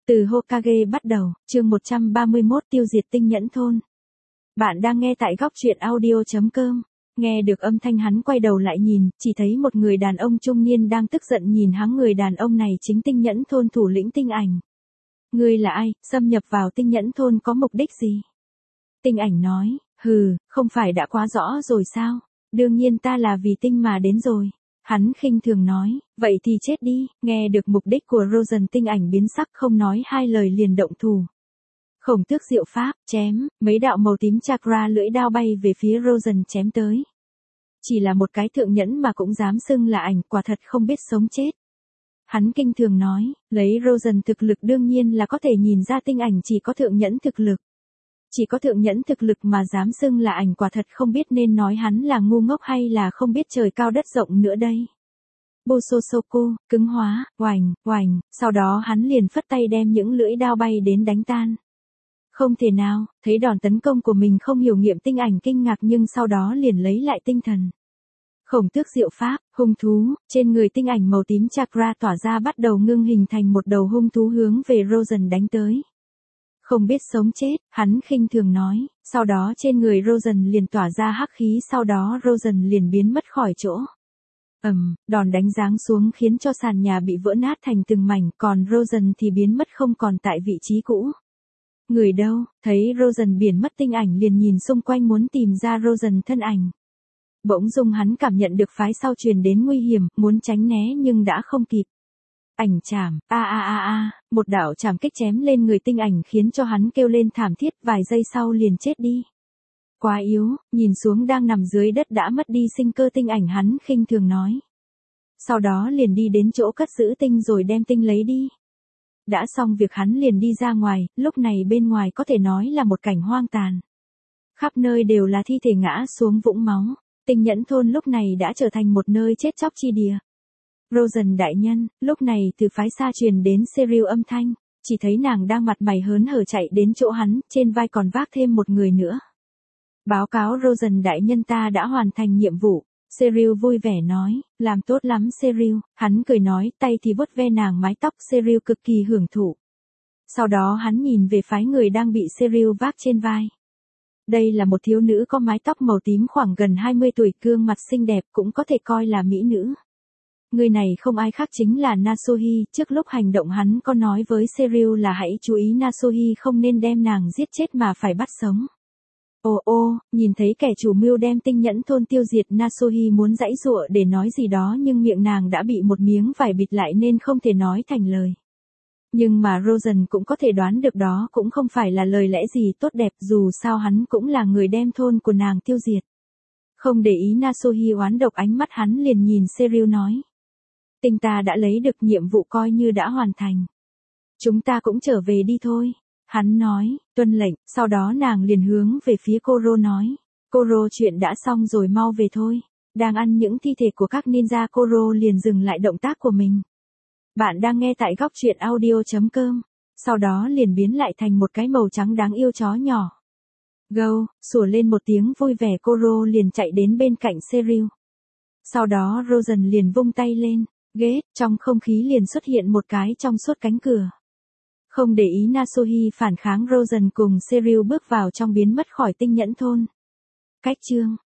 Từ Hokage bắt đầu, chương 131 tiêu diệt tinh nhẫn thôn. Bạn đang nghe tại góc truyện audio.com. Nghe được âm thanh hắn quay đầu lại nhìn, chỉ thấy một người đàn ông trung niên đang tức giận nhìn hắn. Người đàn ông này chính tinh nhẫn thôn thủ lĩnh Tinh Ảnh. Ngươi là ai, xâm nhập vào tinh nhẫn thôn có mục đích gì? Tinh Ảnh nói, không phải đã quá rõ rồi sao? Đương nhiên ta là vì tinh mà đến rồi. Hắn khinh thường nói, vậy thì chết đi. Nghe được mục đích của Rosen, Tinh Ảnh biến sắc, không nói hai lời liền động thủ. Khổng tước diệu pháp, chém, mấy đạo màu tím chakra lưỡi đao bay về phía Rosen chém tới. Chỉ là một cái thượng nhẫn mà cũng dám xưng là ảnh, quả thật không biết sống chết. Hắn kinh thường nói, lấy Rosen thực lực đương nhiên là có thể nhìn ra Tinh Ảnh chỉ có thượng nhẫn thực lực. Chỉ có thượng nhẫn thực lực mà dám xưng là ảnh, quả thật không biết nên nói hắn là ngu ngốc hay là không biết trời cao đất rộng nữa đây. Bososoku, cứng hóa, oành, sau đó hắn liền phất tay đem những lưỡi đao bay đến đánh tan. Không thể nào, thấy đòn tấn công của mình không hiểu nghiệm, Tinh Ảnh kinh ngạc nhưng sau đó liền lấy lại tinh thần. Khổng tước diệu pháp, hung thú, trên người Tinh Ảnh màu tím chakra tỏa ra bắt đầu ngưng hình thành một đầu hung thú hướng về Rosen đánh tới. Không biết sống chết, hắn khinh thường nói, sau đó trên người Rosen liền tỏa ra hắc khí, sau đó Rosen liền biến mất khỏi chỗ. Đòn đánh giáng xuống khiến cho sàn nhà bị vỡ nát thành từng mảnh, còn Rosen thì biến mất không còn tại vị trí cũ. Người đâu, thấy Rosen biến mất, Tinh Ảnh liền nhìn xung quanh muốn tìm ra Rosen thân ảnh. Bỗng dưng hắn cảm nhận được phái sau truyền đến nguy hiểm, muốn tránh né nhưng đã không kịp. Ảnh chảm, một đạo chảm kích chém lên người Tinh Ảnh khiến cho hắn kêu lên thảm thiết, vài giây sau liền chết đi. Quá yếu, nhìn xuống đang nằm dưới đất đã mất đi sinh cơ Tinh Ảnh, hắn khinh thường nói. Sau đó liền đi đến chỗ cất giữ tinh rồi đem tinh lấy đi. Đã xong việc hắn liền đi ra ngoài, lúc này bên ngoài có thể nói là một cảnh hoang tàn. Khắp nơi đều là thi thể ngã xuống vũng máu, tinh nhẫn thôn lúc này đã trở thành một nơi chết chóc chi địa. Rosen đại nhân, lúc này từ phái xa truyền đến Serial âm thanh, chỉ thấy nàng đang mặt mày hớn hở chạy đến chỗ hắn, trên vai còn vác thêm một người nữa. Báo cáo Rosen đại nhân, ta đã hoàn thành nhiệm vụ. Serial vui vẻ nói, làm tốt lắm Serial, hắn cười nói, tay thì vuốt ve nàng mái tóc, Serial cực kỳ hưởng thụ. Sau đó hắn nhìn về phái người đang bị Serial vác trên vai. Đây là một thiếu nữ có mái tóc màu tím khoảng gần 20 tuổi, gương mặt xinh đẹp, cũng có thể coi là mỹ nữ. Người này không ai khác chính là Nasuhi, trước lúc hành động hắn có nói với Serial là hãy chú ý Nasuhi không nên đem nàng giết chết mà phải bắt sống. Nhìn thấy kẻ chủ mưu đem tinh nhẫn thôn tiêu diệt, Nasuhi muốn giãy giụa để nói gì đó nhưng miệng nàng đã bị một miếng vải bịt lại nên không thể nói thành lời. Nhưng mà Rosen cũng có thể đoán được đó cũng không phải là lời lẽ gì tốt đẹp, dù sao hắn cũng là người đem thôn của nàng tiêu diệt. Không để ý Nasuhi oán độc, ánh mắt hắn liền nhìn Serial nói. Tinh ta đã lấy được nhiệm vụ coi như đã hoàn thành. Chúng ta cũng trở về đi thôi. Hắn nói, tuân lệnh, sau đó nàng liền hướng về phía Koro nói. Koro, chuyện đã xong rồi, mau về thôi. Đang ăn những thi thể của các ninja, Koro liền dừng lại động tác của mình. Bạn đang nghe tại góc truyện audio.com. Sau đó liền biến lại thành một cái màu trắng đáng yêu chó nhỏ. Gâu, sủa lên một tiếng vui vẻ, Koro liền chạy đến bên cạnh Serial. Sau đó Rosen liền vung tay lên, ghét, trong không khí liền xuất hiện một cái trong suốt cánh cửa. Không để ý Nasuhi phản kháng, Rosen cùng Serial bước vào trong, biến mất khỏi tinh nhẫn thôn. Cách chương